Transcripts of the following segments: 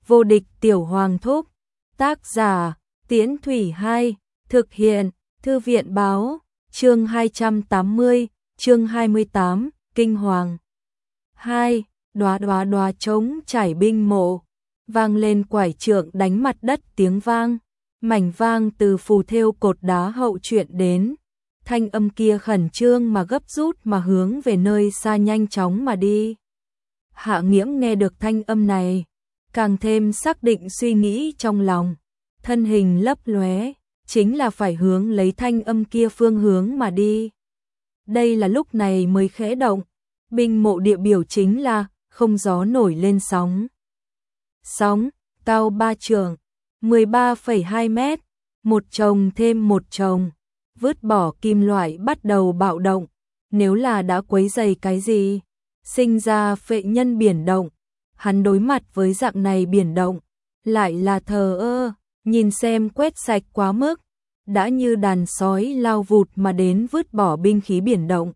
vô địch tiểu hoàng thúc. Tác giả, Tiễn Thủy 2, thực hiện, Thư viện báo, chương 280, chương 28, Kinh Hoàng. 2. Đoá đoá đoá trống trải binh mộ, vang lên quải trượng đánh mặt đất tiếng vang, mảnh vang từ phù thêu cột đá hậu truyện đến. Thanh âm kia khẩn trương mà gấp rút mà hướng về nơi xa nhanh chóng mà đi. Hạ Nghiễm nghe được thanh âm này, càng thêm xác định suy nghĩ trong lòng, thân hình lấp lóe, chính là phải hướng lấy thanh âm kia phương hướng mà đi. Đây là lúc này mới khẽ động, binh mộ địa biểu chính là không gió nổi lên sóng. Sóng, cao 3 trượng, 13,2 mét, một chồng thêm một chồng, vứt bỏ kim loại bắt đầu bạo động, nếu là đã quấy rầy cái gì, sinh ra phệ nhân biển động, hắn đối mặt với dạng này biển động, lại là thờ ơ, nhìn xem quét sạch quá mức, đã như đàn sói lao vụt mà đến vứt bỏ binh khí biển động.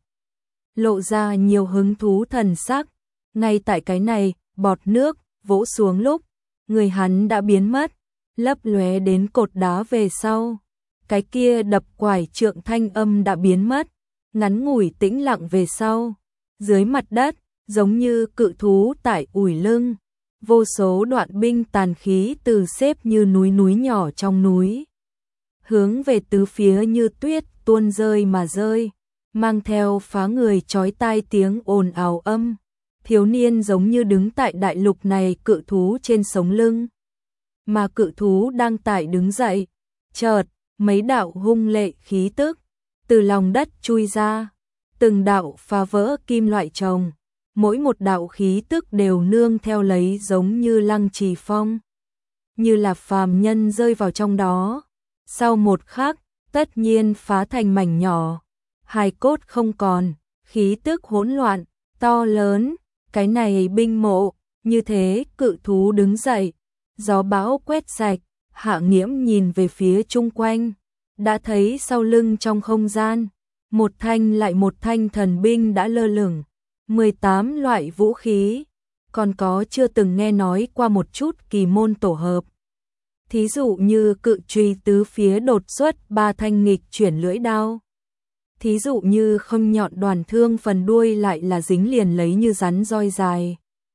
Lộ ra nhiều hứng thú thần sắc, ngay tại cái này, bọt nước vỗ xuống lúc, người hắn đã biến mất, lấp lóe đến cột đá về sau. Cái kia đập quải trượng thanh âm đã biến mất, ngắn ngủi tĩnh lặng về sau. Dưới mặt đất, giống như cự thú tại ủi lưng, vô số đoạn binh tàn khí từ xếp như núi nhỏ trong núi. Hướng về tứ phía như tuyết tuôn rơi mà rơi, mang theo phá người chói tai tiếng ồn ào âm. Thiếu niên giống như đứng tại đại lục này cự thú trên sống lưng. Mà cự thú đang tại đứng dậy, chợt, mấy đạo hung lệ khí tức từ lòng đất chui ra, từng đạo phá vỡ kim loại chồng, mỗi một đạo khí tức đều nương theo lấy giống như lăng trì phong, như là phàm nhân rơi vào trong đó, sau một khắc, tất nhiên phá thành mảnh nhỏ, hài cốt không còn, khí tức hỗn loạn, to lớn, cái này binh mộ, như thế cự thú đứng dậy, gió bão quét sạch, Hạ Nghiễm nhìn về phía chung quanh, đã thấy sau lưng trong không gian, một thanh lại một thanh thần binh đã lơ lửng, 18 loại vũ khí, còn có chưa từng nghe nói qua một chút kỳ môn tổ hợp. Thí dụ như cự truy tứ phía đột xuất 3 thanh nghịch chuyển lưỡi đao. Thí dụ như không nhọn đoàn thương phần đuôi lại là dính liền lấy như rắn roi dài.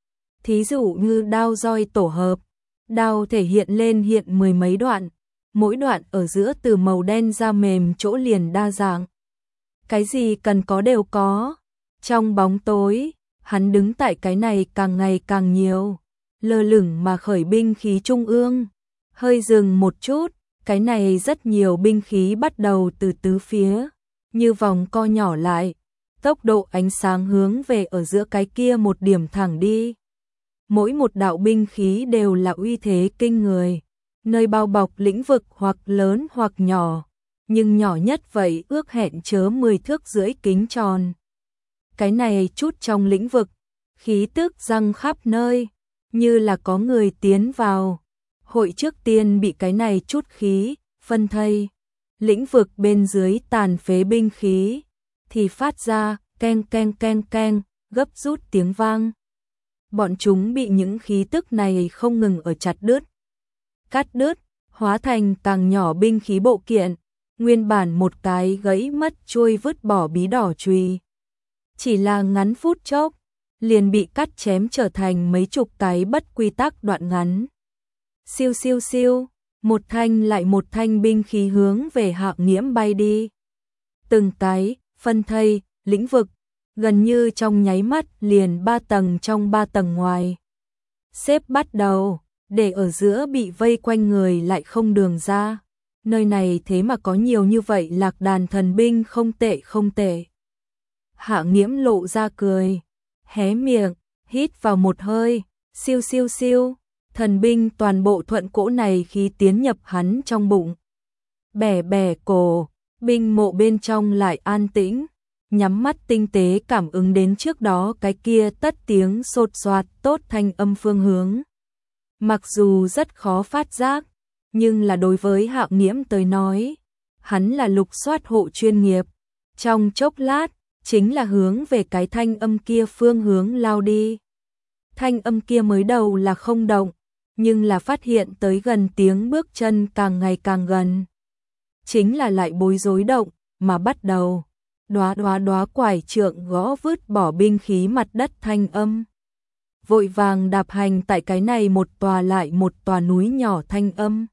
Thí dụ như đao roi tổ hợp, đao thể hiện lên hiện 10 mấy đoạn, mỗi đoạn ở giữa từ màu đen ra mềm chỗ liền đa dạng. Cái gì cần có đều có. Trong bóng tối, hắn đứng tại cái này càng ngày càng nhiều, lơ lửng mà khởi binh khí trung ương. Hơi dừng một chút, cái này rất nhiều binh khí bắt đầu từ tứ phía, như vòng co nhỏ lại, tốc độ ánh sáng hướng về ở giữa cái kia một điểm thẳng đi. Mỗi một đạo binh khí đều là uy thế kinh người, nơi bao bọc lĩnh vực hoặc lớn hoặc nhỏ, nhưng nhỏ nhất vậy ước hẹn chớ 10 thước rưỡi kính tròn. Cái này chút trong lĩnh vực, khí tức răng khắp nơi, như là có người tiến vào. Hội trước tiên bị cái này chút khí, phân thây. Lĩnh vực bên dưới tàn phế binh khí, thì phát ra keng keng keng keng, gấp rút tiếng vang. Bọn chúng bị những khí tức này không ngừng ở chặt đứt, cắt đứt, hóa thành càng nhỏ binh khí bộ kiện, nguyên bản một cái gãy mất chuôi vứt bỏ bí đỏ chùy. Chỉ là ngắn phút chốc, liền bị cắt chém trở thành mấy chục cái bất quy tắc đoạn ngắn. Siêu siêu siêu, một thanh lại một thanh binh khí hướng về Hạ Nghiễm bay đi. Từng cái, phân thây, lĩnh vực, gần như trong nháy mắt liền 3 tầng trong 3 tầng ngoài. Xếp bắt đầu, để ở giữa bị vây quanh người lại không đường ra. Nơi này thế mà có nhiều như vậy lạc đàn thần binh không tệ không tệ. Hạ Nghiễm lộ ra cười, hé miệng, hít vào một hơi, siêu siêu siêu. Thần binh toàn bộ thuận cỗ này khi tiến nhập hắn trong bụng. Bẻ bẻ cổ, binh mộ bên trong lại an tĩnh, nhắm mắt tinh tế cảm ứng đến trước đó cái kia tất tiếng sột soạt tốt thanh âm phương hướng. Mặc dù rất khó phát giác, nhưng là đối với Hạ Nghiễm tới nói, hắn là lục soát hộ chuyên nghiệp. Trong chốc lát, chính là hướng về cái thanh âm kia phương hướng lao đi. Thanh âm kia mới đầu là không động, nhưng là phát hiện tới gần tiếng bước chân càng ngày càng gần. Chính là lại bối rối động, mà bắt đầu đoá đoá đoá quải trượng gõ vứt bỏ binh khí mặt đất thanh âm. Vội vàng đạp hành tại cái này một tòa lại một tòa núi nhỏ thanh âm.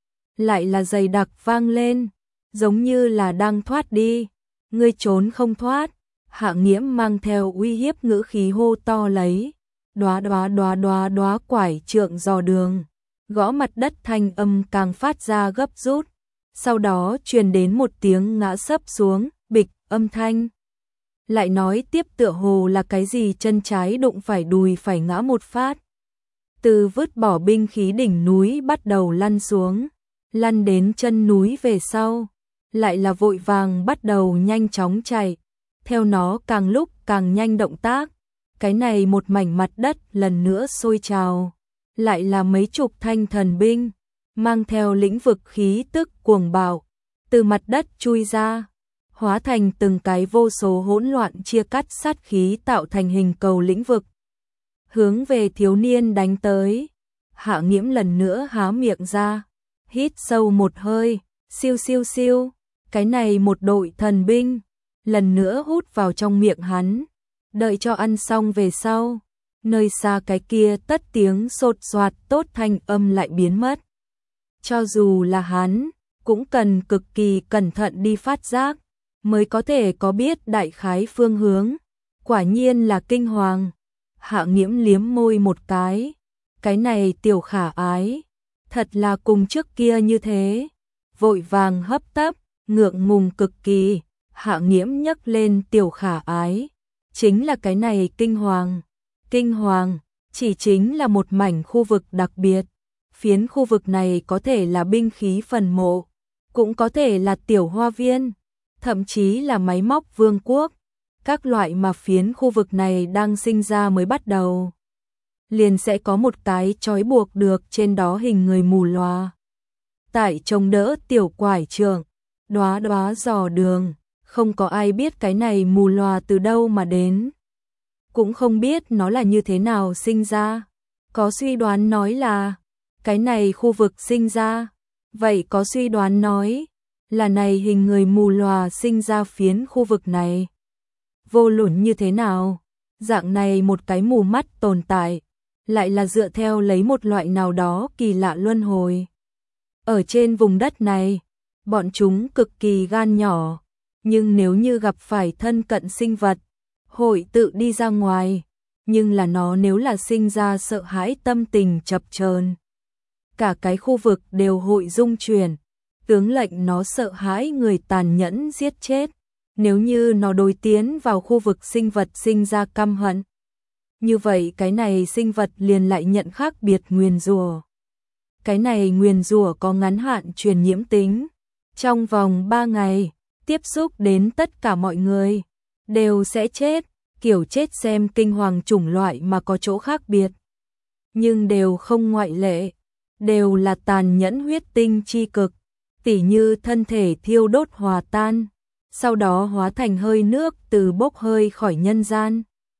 Lại là dày đặc vang lên, giống như là đang thoát đi, ngươi trốn không thoát. Hạ Nghiễm mang theo uy hiếp ngữ khí hô to lấy, đoá đoá đoá đoá đoá quải trượng dò đường, gõ mặt đất thanh âm càng phát ra gấp rút. Sau đó truyền đến một tiếng ngã sấp xuống, bịch âm thanh. Lại nói tiếp tựa hồ là cái gì chân trái đụng phải đùi phải ngã một phát. Từ vứt bỏ binh khí đỉnh núi bắt đầu lăn xuống, lăn đến chân núi về sau, lại là vội vàng bắt đầu nhanh chóng chạy. Theo nó càng lúc càng nhanh động tác, cái này một mảnh mặt đất lần nữa sôi trào, lại là mấy chục thanh thần binh, mang theo lĩnh vực khí tức cuồng bạo, từ mặt đất chui ra, hóa thành từng cái vô số hỗn loạn chia cắt sát khí tạo thành hình cầu lĩnh vực. Hướng về thiếu niên đánh tới, Hạ Nghiễm lần nữa há miệng ra, hít sâu một hơi, siêu siêu siêu, cái này một đội thần binh, lần nữa hút vào trong miệng hắn, đợi cho ăn xong về sau, nơi xa cái kia tất tiếng sột soạt tốt thanh âm lại biến mất. Cho dù là hắn, cũng cần cực kỳ cẩn thận đi phát giác, mới có thể có biết đại khái phương hướng. Quả nhiên là kinh hoàng. Hạ Nghiễm liếm môi một cái này tiểu khả ái, thật là cùng trước kia như thế. Vội vàng hấp tấp, ngượng ngùng cực kỳ, Hạ Nghiễm nhấc lên tiểu khả ái, chính là cái này kinh hoàng. Kinh hoàng, chỉ chính là một mảnh khu vực đặc biệt. Phiến khu vực này có thể là binh khí phần mộ, cũng có thể là tiểu hoa viên, thậm chí là máy móc vương quốc. Các loại mà phiến khu vực này đang sinh ra mới bắt đầu, liền sẽ có một cái trói buộc được trên đó hình người mù loà. Tại trông đỡ tiểu quải trượng, đoá đoá dò đường, không có ai biết cái này mù loà từ đâu mà đến. Cũng không biết nó là như thế nào sinh ra. Có suy đoán nói là cái này khu vực sinh ra, vậy có suy đoán nói là này hình người mù lòa sinh ra phiến khu vực này. Vô luận như thế nào, dạng này một cái mù mắt tồn tại, lại là dựa theo lấy một loại nào đó kỳ lạ luân hồi. Ở trên vùng đất này, bọn chúng cực kỳ gan nhỏ, nhưng nếu như gặp phải thân cận sinh vật, hội tự đi ra ngoài, nhưng là nó nếu là sinh ra sợ hãi tâm tình chập chờn, cả cái khu vực đều hội rung chuyển, tướng lệnh nó sợ hãi người tàn nhẫn giết chết. Nếu như nó đối tiến vào khu vực sinh vật sinh ra căm hận, như vậy cái này sinh vật liền lại nhận khác biệt nguyền rủa. Cái này nguyền rủa có ngắn hạn truyền nhiễm tính, trong vòng 3 ngày, tiếp xúc đến tất cả mọi người, đều sẽ chết. Kiểu chết xem kinh hoàng chủng loại mà có chỗ khác biệt, nhưng đều không ngoại lệ, đều là tàn nhẫn huyết tinh chi cực, tỉ như thân thể thiêu đốt hòa tan, sau đó hóa thành hơi nước từ bốc hơi khỏi nhân gian.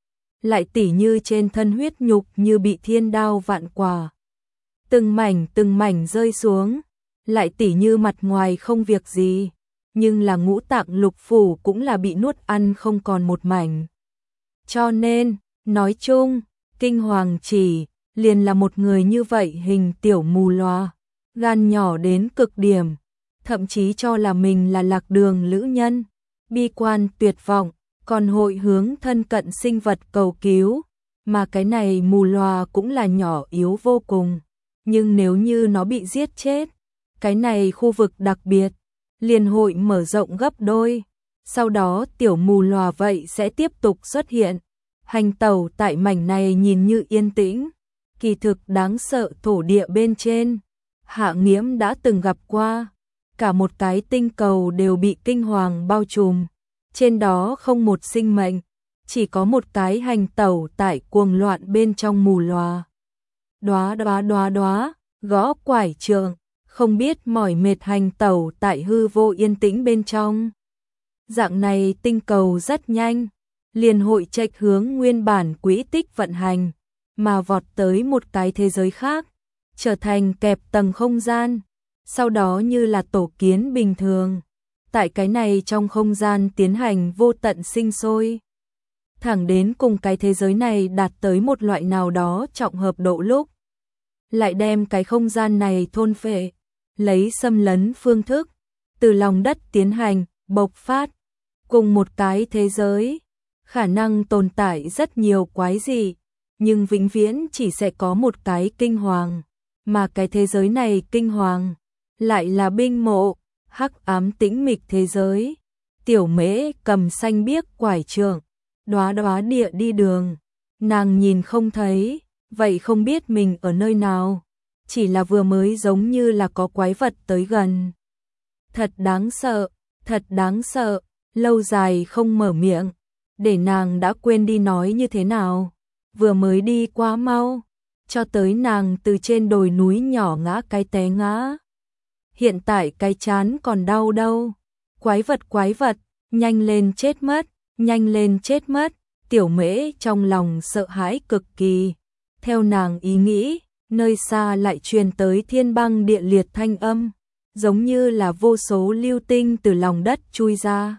Lại tỉ như trên thân huyết nhục như bị thiên đao vạn quả, từng mảnh rơi xuống. Lại tỉ như mặt ngoài không việc gì, nhưng là ngũ tạng lục phủ cũng là bị nuốt ăn không còn một mảnh. Cho nên, nói chung, kinh hoàng chỉ liền là một người như vậy hình tiểu mù loà, gan nhỏ đến cực điểm, thậm chí cho là mình là lạc đường lữ nhân, bi quan tuyệt vọng, còn hội hướng thân cận sinh vật cầu cứu, mà cái này mù loà cũng là nhỏ yếu vô cùng, nhưng nếu như nó bị giết chết, cái này khu vực đặc biệt liền hội mở rộng gấp đôi. Sau đó tiểu mù lòa vậy sẽ tiếp tục xuất hiện, hành tẩu tại mảnh này nhìn như yên tĩnh, kỳ thực đáng sợ thổ địa bên trên. Hạ Nghiễm đã từng gặp qua, cả một cái tinh cầu đều bị kinh hoàng bao trùm, trên đó không một sinh mệnh, chỉ có một cái hành tẩu tại cuồng loạn bên trong mù lòa. Đoá đoá đoá đoá, gõ quải trượng, không biết mỏi mệt hành tẩu tại hư vô yên tĩnh bên trong. Dạng này tinh cầu rất nhanh, liền hội chệch hướng nguyên bản quỹ tích vận hành, mà vọt tới một cái thế giới khác. trở thành kẹp tầng không gian, sau đó như là tổ kiến bình thường. Tại cái này trong không gian tiến hành vô tận sinh sôi. Thẳng đến cùng cái thế giới này đạt tới một loại nào đó trọng hợp độ lúc. Lại đem cái không gian này thôn phệ, lấy xâm lấn phương thức, từ lòng đất tiến hành, bộc phát. Cùng một cái thế giới, khả năng tồn tại rất nhiều quái dị, nhưng vĩnh viễn chỉ sẽ có một cái kinh hoàng. Mà cái thế giới này kinh hoàng, lại là binh mộ, hắc ám tĩnh mịch thế giới. Tiểu Mễ cầm xanh biếc quải trượng, đóa đóa địa đi đường. Nàng nhìn không thấy, vậy không biết mình ở nơi nào. Chỉ là vừa mới giống như là có quái vật tới gần. Thật đáng sợ, thật đáng sợ, lâu dài không mở miệng, để nàng đã quên đi nói như thế nào. Vừa mới đi quá mau, cho tới nàng từ trên đồi núi nhỏ ngã cái té ngã. Hiện tại cái chán còn đau đâu. Quái vật, nhanh lên chết mất, nhanh lên chết mất. Tiểu Mễ trong lòng sợ hãi cực kỳ. Theo nàng ý nghĩ, nơi xa lại truyền tới thiên băng địa liệt thanh âm, giống như là vô số lưu tinh từ lòng đất chui ra.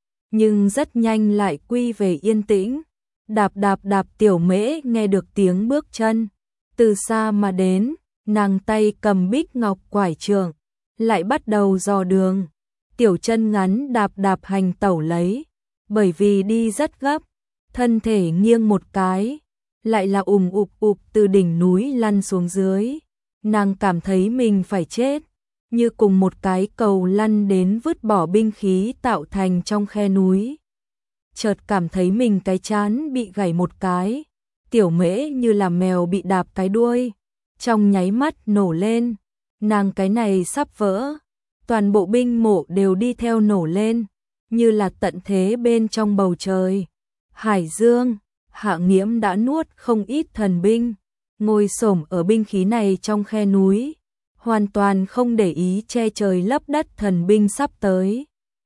Nhưng rất nhanh lại quy về yên tĩnh. Đạp đạp đạp, Tiểu Mễ nghe được tiếng bước chân. Từ xa mà đến, nàng tay cầm bích ngọc quải trượng, lại bắt đầu dò đường. Tiểu chân ngắn đạp đạp hành tẩu lấy, bởi vì đi rất gấp, thân thể nghiêng một cái, lại là ụp từ đỉnh núi lăn xuống dưới. Nàng cảm thấy mình phải chết, như cùng một cái cầu lăn đến vứt bỏ binh khí tạo thành trong khe núi. Chợt cảm thấy mình cái chán bị gãy một cái. Tiểu Mễ như là mèo bị đạp cái đuôi, trong nháy mắt nổ lên. Nàng cái này sắp vỡ, toàn bộ binh mộ đều đi theo nổ lên, như là tận thế bên trong bầu trời. Hải Dương, Hạ Nghiễm đã nuốt không ít thần binh, ngồi xổm ở binh khí này trong khe núi, hoàn toàn không để ý che trời lấp đất thần binh sắp tới.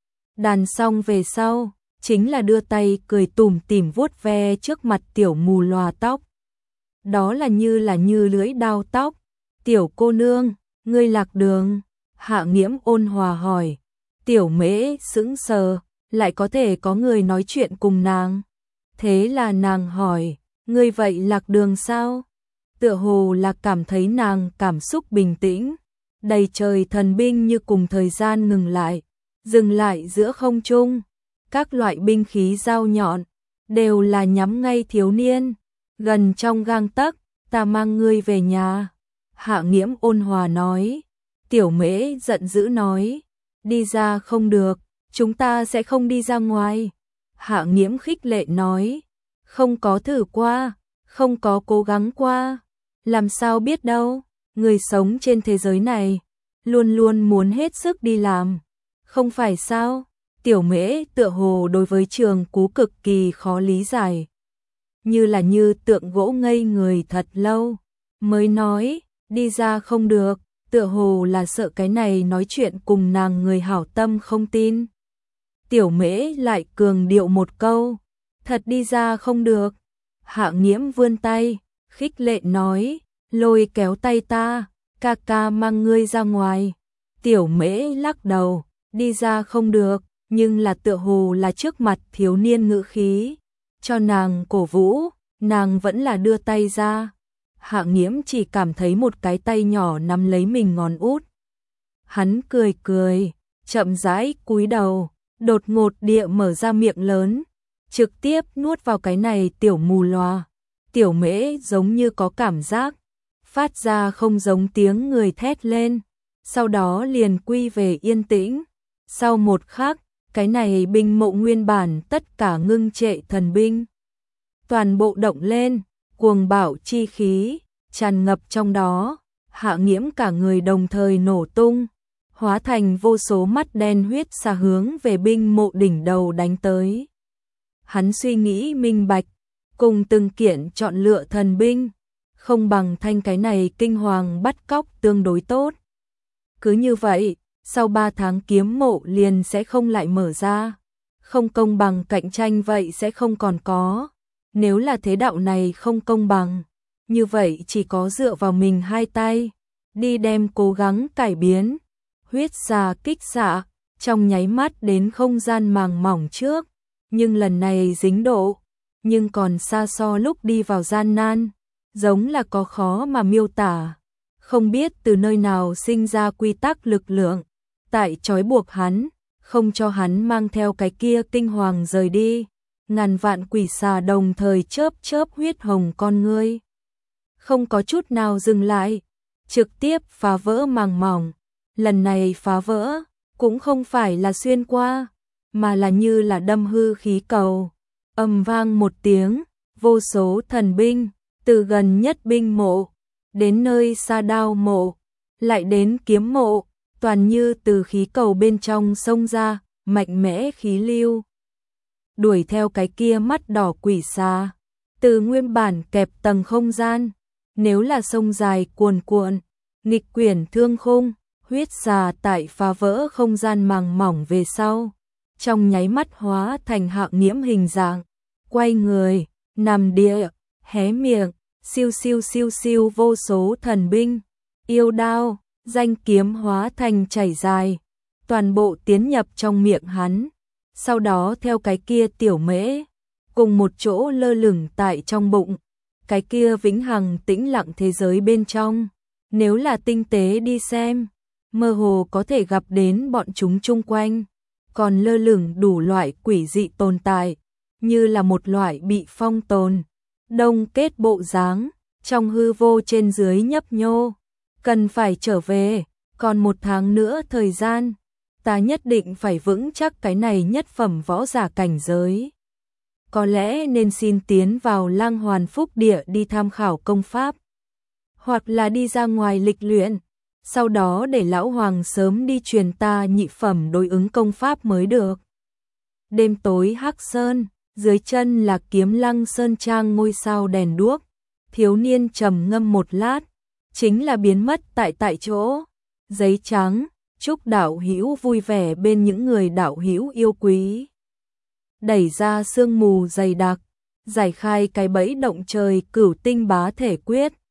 Đàn xong về sau, chính là đưa tay cười tủm tỉm vuốt ve trước mặt tiểu mù lòa tóc. Đó là như lưỡi đao tóc. Tiểu cô nương, ngươi lạc đường. Hạ Nghiễm ôn hòa hỏi. Tiểu Mễ sững sờ, lại có thể có người nói chuyện cùng nàng. Thế là nàng hỏi, ngươi vậy lạc đường sao? Tựa hồ là cảm thấy nàng cảm xúc bình tĩnh. Đầy trời thần binh như cùng thời gian ngừng lại, dừng lại giữa không trung. Các loại binh khí dao nhọn, đều là nhắm ngay thiếu niên. Gần trong gang tấc, ta mang ngươi về nhà. Hạ Nghiễm ôn hòa nói. Tiểu Mễ giận dữ nói, đi ra không được, chúng ta sẽ không đi ra ngoài. Hạ Nghiễm khích lệ nói, không có thử qua, không có cố gắng qua, làm sao biết đâu. Người sống trên thế giới này, luôn luôn muốn hết sức đi làm, không phải sao? Tiểu Mễ tựa hồ đối với Trường Cú cực kỳ khó lý giải, như tượng gỗ ngây người thật lâu, mới nói, đi ra không được, tựa hồ là sợ cái này nói chuyện cùng nàng người hảo tâm không tin. Tiểu Mễ lại cường điệu một câu, thật đi ra không được. Hạ Nghiễm vươn tay, khích lệ nói, lôi kéo tay ta, ca ca mang ngươi ra ngoài. Tiểu Mễ lắc đầu, đi ra không được, nhưng là tựa hồ là trước mặt thiếu niên ngữ khí, cho nàng cổ vũ, nàng vẫn là đưa tay ra. Hạ Nghiễm chỉ cảm thấy một cái tay nhỏ nắm lấy mình ngón út. Hắn cười cười, chậm rãi cúi đầu, đột ngột địa mở ra miệng lớn, trực tiếp nuốt vào cái này tiểu mù loà. Tiểu Mễ giống như có cảm giác, phát ra không giống tiếng người thét lên, sau đó liền quy về yên tĩnh. Sau một khắc, cái này binh mộ nguyên bản tất cả ngưng trệ thần binh, toàn bộ động lên, cuồng bạo chi khí tràn ngập trong đó. Hạ Nghiễm cả người đồng thời nổ tung, hóa thành vô số mắt đen huyết xà hướng về binh mộ đỉnh đầu đánh tới. Hắn suy nghĩ minh bạch, cùng từng kiện chọn lựa thần binh, không bằng thanh cái này kinh hoàng bắt cóc tương đối tốt. Cứ như vậy, sau 3 tháng kiếm mộ liền sẽ không lại mở ra, không công bằng cạnh tranh vậy sẽ không còn có. Nếu là thế đạo này không công bằng, như vậy chỉ có dựa vào mình hai tay, đi đem cố gắng cải biến. Huyết xà kích xạ, trong nháy mắt đến không gian màng mỏng trước, nhưng lần này dính độ, nhưng còn xa so lúc đi vào gian nan, giống là có khó mà miêu tả. Không biết từ nơi nào sinh ra quy tắc lực lượng, tại trói buộc hắn, không cho hắn mang theo cái kia kinh hoàng rời đi. Ngàn vạn quỷ xà đồng thời chớp chớp huyết hồng con ngươi, không có chút nào dừng lại, trực tiếp phá vỡ màng mỏng. Lần này phá vỡ, cũng không phải là xuyên qua, mà là như là đâm hư khí cầu. Ầm vang một tiếng, vô số thần binh, từ gần nhất binh mộ, đến nơi xa đao mộ, lại đến kiếm mộ, toàn như từ khí cầu bên trong xông ra, mạnh mẽ khí lưu. Đuổi theo cái kia mắt đỏ quỷ xà, từ nguyên bản kẹp tầng không gian, nếu là sông dài cuồn cuộn, nghịch quyển thương khung, huyết xà tại phá vỡ không gian màng mỏng về sau, trong nháy mắt hóa thành Hạng Nghiễm hình dạng, quay người, nằm địa, hé miệng, siêu siêu siêu siêu vô số thần binh, yêu đao, danh kiếm hóa thành chảy dài, toàn bộ tiến nhập trong miệng hắn, sau đó theo cái kia tiểu mễ, cùng một chỗ lơ lửng tại trong bụng, cái kia vĩnh hằng tĩnh lặng thế giới bên trong, nếu là tinh tế đi xem, mơ hồ có thể gặp đến bọn chúng chung quanh, còn lơ lửng đủ loại quỷ dị tồn tại, như là một loại bị phong tồn, đông kết bộ dáng, trong hư vô trên dưới nhấp nhô, cần phải trở về, còn 1 tháng nữa thời gian, ta nhất định phải vững chắc cái này nhất phẩm võ giả cảnh giới. Có lẽ nên xin tiến vào Lang Hoàn Phúc Địa đi tham khảo công pháp, hoặc là đi ra ngoài lịch luyện, sau đó để lão hoàng sớm đi truyền ta nhị phẩm đối ứng công pháp mới được. Đêm tối Hắc Sơn, dưới chân là Kiếm Lăng Sơn Trang ngôi sao đèn đuốc, thiếu niên trầm ngâm một lát, chính là biến mất tại chỗ. Giấy trắng, chúc đạo hữu vui vẻ bên những người đạo hữu yêu quý. Đẩy ra sương mù dày đặc, giải khai cái bẫy động trời Cửu Tinh Bá Thể Quyết.